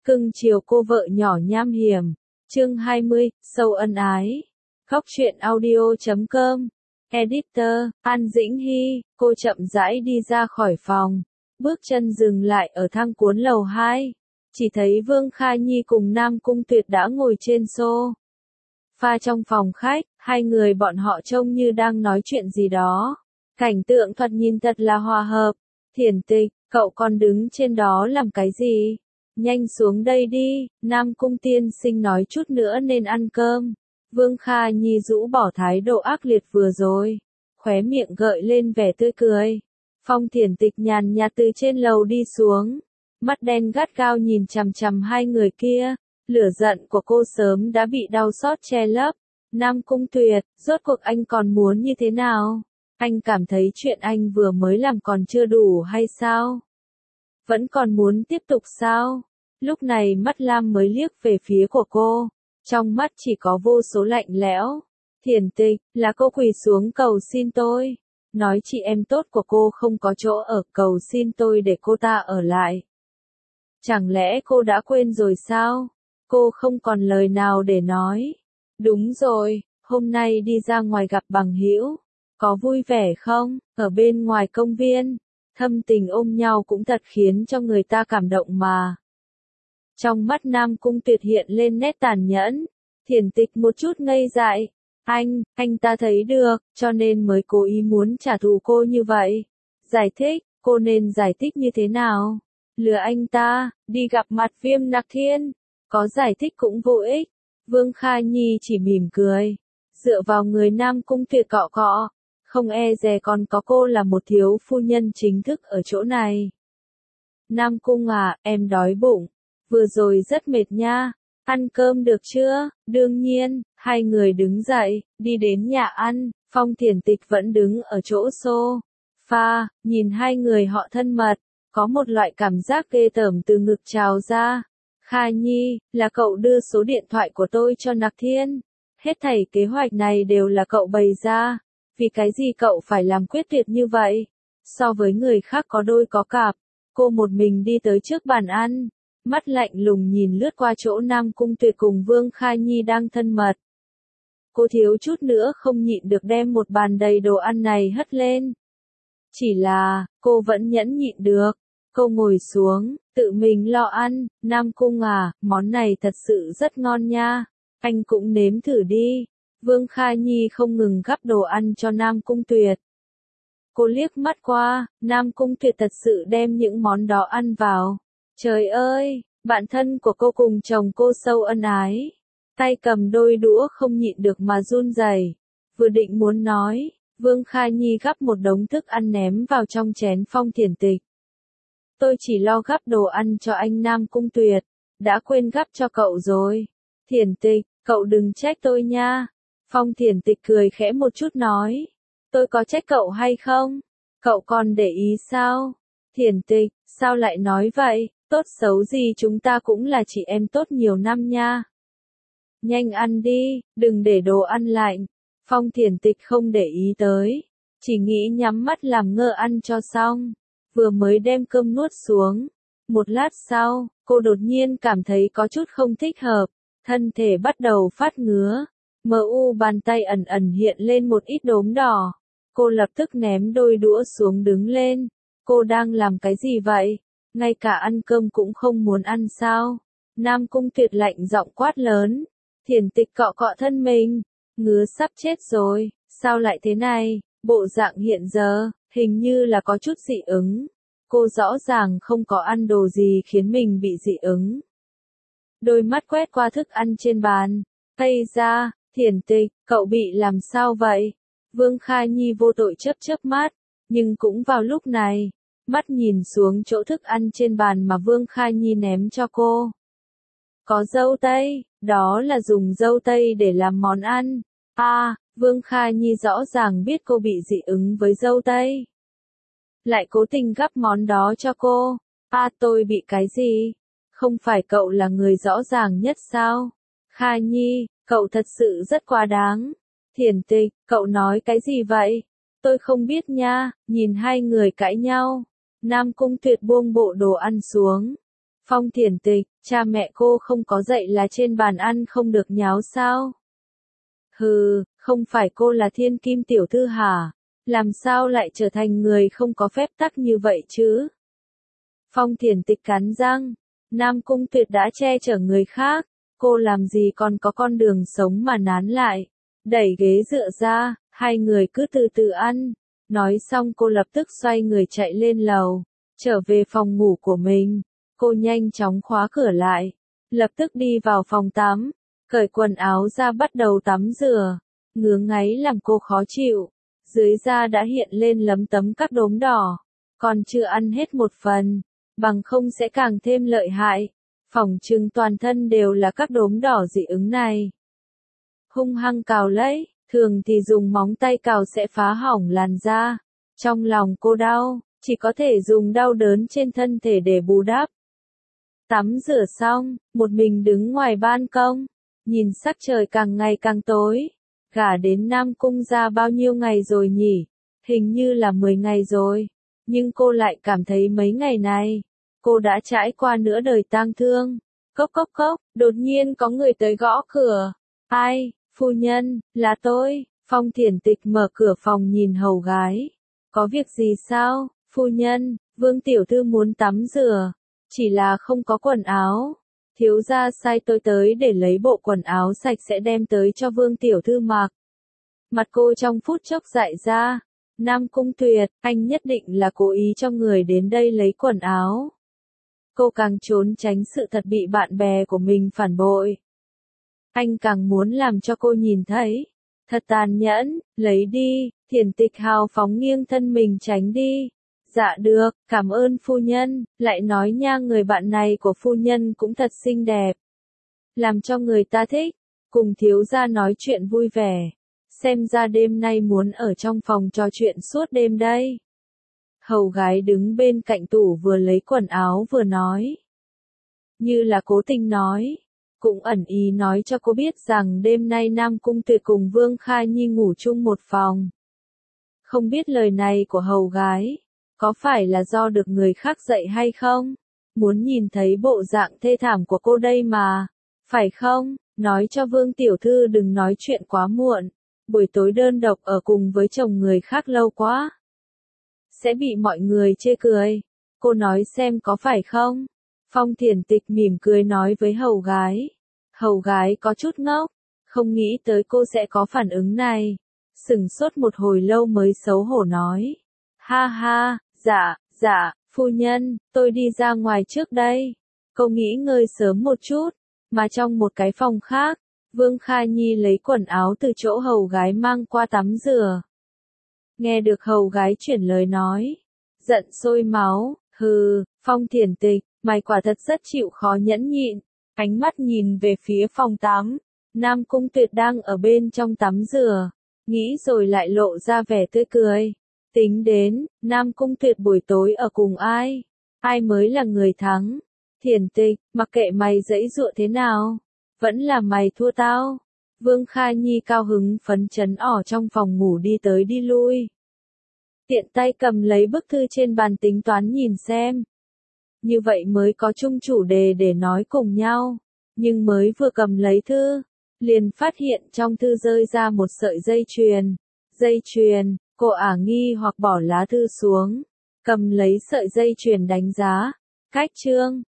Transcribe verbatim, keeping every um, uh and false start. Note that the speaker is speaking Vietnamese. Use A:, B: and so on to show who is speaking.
A: Cưng chiều cô vợ nhỏ nham hiểm. Chương hai mươi, sâu ân ái. Góc truyện audio chấm com. Editor, An Dĩnh Hy, cô chậm rãi đi ra khỏi phòng. Bước chân dừng lại ở thang cuốn lầu hai. Chỉ thấy Vương Kha Nhi cùng Nam Cung Tuyệt đã ngồi trên xô pha trong phòng khách, hai người bọn họ trông như đang nói chuyện gì đó. Cảnh tượng thoạt nhìn thật là hòa hợp. Thiển Tịch, cậu còn đứng trên đó làm cái gì? Nhanh xuống đây đi, Nam Cung tiên sinh nói chút nữa nên ăn cơm. Vương Kha Nhi rũ bỏ thái độ ác liệt vừa rồi, khóe miệng gợi lên vẻ tươi cười. Phong Thiển Tịch nhàn nhạt từ trên lầu đi xuống, mắt đen gắt gao nhìn chằm chằm hai người kia. Lửa giận của cô sớm đã bị đau xót che lấp. Nam Cung Tuyệt, rốt cuộc anh còn muốn như thế nào? Anh cảm thấy chuyện anh vừa mới làm còn chưa đủ hay sao? Vẫn còn muốn tiếp tục sao? Lúc này mắt Lam mới liếc về phía của cô, trong mắt chỉ có vô số lạnh lẽo. Thiển Tịch, là cô quỳ xuống cầu xin tôi, nói chị em tốt của cô không có chỗ ở, cầu xin tôi để cô ta ở lại. Chẳng lẽ cô đã quên rồi sao? Cô không còn lời nào để nói. Đúng rồi, hôm nay đi ra ngoài gặp bằng hữu, có vui vẻ không? Ở bên ngoài công viên, thâm tình ôm nhau cũng thật khiến cho người ta cảm động mà. Trong mắt Nam Cung Tuyệt hiện lên nét tàn nhẫn. Thiển Tịch một chút ngây dại. Anh, anh ta thấy được, cho nên mới cố ý muốn trả thù cô như vậy. Giải thích, cô nên giải thích như thế nào? Lừa anh ta, đi gặp mặt Viêm Nặc Thiên. Có giải thích cũng vô ích. Vương Kha Nhi chỉ mỉm cười, dựa vào người Nam Cung Tuyệt cọ cọ. Không e dè còn có cô là một thiếu phu nhân chính thức ở chỗ này. Nam Cung à, em đói bụng. Vừa rồi rất mệt nha. Ăn cơm được chưa? Đương nhiên, hai người đứng dậy, đi đến nhà ăn. Phong Thiển Tịch vẫn đứng ở chỗ sofa, nhìn hai người họ thân mật, có một loại cảm giác ghê tởm từ ngực trào ra. Kha Nhi, là cậu đưa số điện thoại của tôi cho Nặc Thiên. Hết thảy kế hoạch này đều là cậu bày ra. Vì cái gì cậu phải làm quyết tuyệt như vậy? So với người khác có đôi có cặp, cô một mình đi tới trước bàn ăn, mắt lạnh lùng nhìn lướt qua chỗ Nam Cung Tuyệt cùng Vương Kha Nhi đang thân mật. Cô thiếu chút nữa không nhịn được đem một bàn đầy đồ ăn này hất lên. Chỉ là, cô vẫn nhẫn nhịn được. Cô ngồi xuống, tự mình lo ăn. Nam Cung à, món này thật sự rất ngon nha. Anh cũng nếm thử đi. Vương Kha Nhi không ngừng gắp đồ ăn cho Nam Cung Tuyệt. Cô liếc mắt qua, Nam Cung Tuyệt thật sự đem những món đó ăn vào. Trời ơi, bạn thân của cô cùng chồng cô sâu ân ái. Tay cầm đôi đũa không nhịn được mà run rẩy. Vừa định muốn nói, Vương Kha Nhi gắp một đống thức ăn ném vào trong chén Phong Thiển Tịch. Tôi chỉ lo gắp đồ ăn cho anh Nam Cung Tuyệt, đã quên gắp cho cậu rồi. Thiển Tịch, cậu đừng trách tôi nha. Phong Thiển Tịch cười khẽ một chút nói. Tôi có trách cậu hay không? Cậu còn để ý sao? Thiển Tịch, sao lại nói vậy? Tốt xấu gì chúng ta cũng là chị em tốt nhiều năm nha. Nhanh ăn đi, đừng để đồ ăn lạnh. Phong Thiển Tịch không để ý tới, chỉ nghĩ nhắm mắt làm ngơ ăn cho xong. Vừa mới đem cơm nuốt xuống. Một lát sau, cô đột nhiên cảm thấy có chút không thích hợp. Thân thể bắt đầu phát ngứa. Mờ u bàn tay ẩn ẩn hiện lên một ít đốm đỏ. Cô lập tức ném đôi đũa xuống đứng lên. Cô đang làm cái gì vậy? Ngay cả ăn cơm cũng không muốn ăn sao? Nam Cung Tuyệt lạnh giọng quát lớn. Thiển Tịch cọ cọ thân mình. Ngứa sắp chết rồi. Sao lại thế này? Bộ dạng hiện giờ, hình như là có chút dị ứng. Cô rõ ràng không có ăn đồ gì khiến mình bị dị ứng. Đôi mắt quét qua thức ăn trên bàn. Ây da, Thiển Tịch, cậu bị làm sao vậy? Vương Kha Nhi vô tội chớp chớp mắt. Nhưng cũng vào lúc này, mắt nhìn xuống chỗ thức ăn trên bàn mà Vương Kha Nhi ném cho cô. Có dâu tây, đó là dùng dâu tây để làm món ăn. À, Vương Kha Nhi rõ ràng biết cô bị dị ứng với dâu tây. Lại cố tình gắp món đó cho cô. À, tôi bị cái gì? Không phải cậu là người rõ ràng nhất sao? Kha Nhi, cậu thật sự rất quá đáng. Thiển Tịch, cậu nói cái gì vậy? Tôi không biết nha. Nhìn hai người cãi nhau, Nam Cung Tuyệt buông bộ đồ ăn xuống. Phong Thiển Tịch, Cha mẹ cô không có dạy là trên bàn ăn không được nháo sao? Hừ, không phải cô là thiên kim tiểu thư hả? Làm sao lại trở thành người không có phép tắc như vậy chứ? Phong Thiển Tịch cắn răng, Nam Cung Tuyệt đã che chở người khác, cô làm gì còn có con đường sống mà nán lại. Đẩy ghế dựa ra, hai người cứ từ từ ăn. Nói xong cô lập tức xoay người chạy lên lầu, trở về phòng ngủ của mình. Cô nhanh chóng khóa cửa lại, lập tức đi vào phòng tắm, cởi quần áo ra bắt đầu tắm rửa. Ngứa ngáy làm cô khó chịu, dưới da đã hiện lên lấm tấm các đốm đỏ, còn chưa ăn hết một phần, bằng không sẽ càng thêm lợi hại. Phỏng chừng toàn thân đều là các đốm đỏ dị ứng này. Hung hăng cào lấy, thường thì dùng móng tay cào sẽ phá hỏng làn da. Trong lòng cô đau, chỉ có thể dùng đau đớn trên thân thể để bù đắp. Tắm rửa xong, một mình đứng ngoài ban công, nhìn sắc trời càng ngày càng tối. Gả đến Nam Cung ra bao nhiêu ngày rồi nhỉ? Hình như là mười ngày rồi. Nhưng cô lại cảm thấy mấy ngày này, cô đã trải qua nửa đời tang thương. Cốc cốc cốc, đột nhiên có người tới gõ cửa. Ai, phu nhân, là tôi. Phong Thiển Tịch mở cửa phòng nhìn hầu gái. Có việc gì sao, phu nhân? Vương tiểu thư muốn tắm rửa, chỉ là không có quần áo. Thiếu gia sai tôi tới để lấy bộ quần áo sạch sẽ đem tới cho Vương tiểu thư mặc. Mặt cô trong phút chốc dại ra. Nam Cung Tuyệt, anh nhất định là cố ý cho người đến đây lấy quần áo. Cô càng trốn tránh sự thật bị bạn bè của mình phản bội. Anh càng muốn làm cho cô nhìn thấy. Thật tàn nhẫn, lấy đi. Thiển Tịch hào phóng nghiêng thân mình tránh đi. Dạ được, cảm ơn phu nhân. Lại nói nha, người bạn này của phu nhân cũng thật xinh đẹp, làm cho người ta thích. Cùng thiếu gia nói chuyện vui vẻ. Xem ra đêm nay muốn ở trong phòng trò chuyện suốt đêm đây. Hầu gái đứng bên cạnh tủ vừa lấy quần áo vừa nói. Như là cố tình nói. Cũng ẩn ý nói cho cô biết rằng đêm nay Nam Cung Tuyệt cùng Vương Kha Nhi ngủ chung một phòng. Không biết lời này của hầu gái có phải là do được người khác dạy hay không? Muốn nhìn thấy bộ dạng thê thảm của cô đây mà. Phải không? Nói cho Vương tiểu thư đừng nói chuyện quá muộn. Buổi tối đơn độc ở cùng với chồng người khác lâu quá, sẽ bị mọi người chê cười. Cô nói xem có phải không? Phong Thiển Tịch mỉm cười nói với hầu gái. Hầu gái có chút ngốc, không nghĩ tới cô sẽ có phản ứng này. Sửng sốt một hồi lâu mới xấu hổ nói. Ha ha, dạ, dạ, phu nhân, tôi đi ra ngoài trước đây. Cô nghỉ ngơi sớm một chút. Mà trong một cái phòng khác, Vương Kha Nhi lấy quần áo từ chỗ hầu gái mang qua tắm rửa. Nghe được hầu gái chuyển lời nói, giận sôi máu. Hừ, Phong Thiển Tịch, mày quả thật rất chịu khó nhẫn nhịn. Ánh mắt nhìn về phía phòng tắm, Nam Cung Tuyệt đang ở bên trong tắm rửa, nghĩ rồi lại lộ ra vẻ tươi cười. Tính đến, Nam Cung Tuyệt buổi tối ở cùng ai? Ai mới là người thắng? Thiển Tịch, mặc kệ mày giãy giụa thế nào, vẫn là mày thua tao. Vương Kha Nhi cao hứng phấn chấn ở trong phòng ngủ đi tới đi lui. Tiện tay cầm lấy bức thư trên bàn tính toán nhìn xem. Như vậy mới có chung chủ đề để nói cùng nhau. Nhưng mới vừa cầm lấy thư, liền phát hiện trong thư rơi ra một sợi dây chuyền. Dây chuyền, cô ả nghi hoặc bỏ lá thư xuống, cầm lấy sợi dây chuyền đánh giá. Cách chương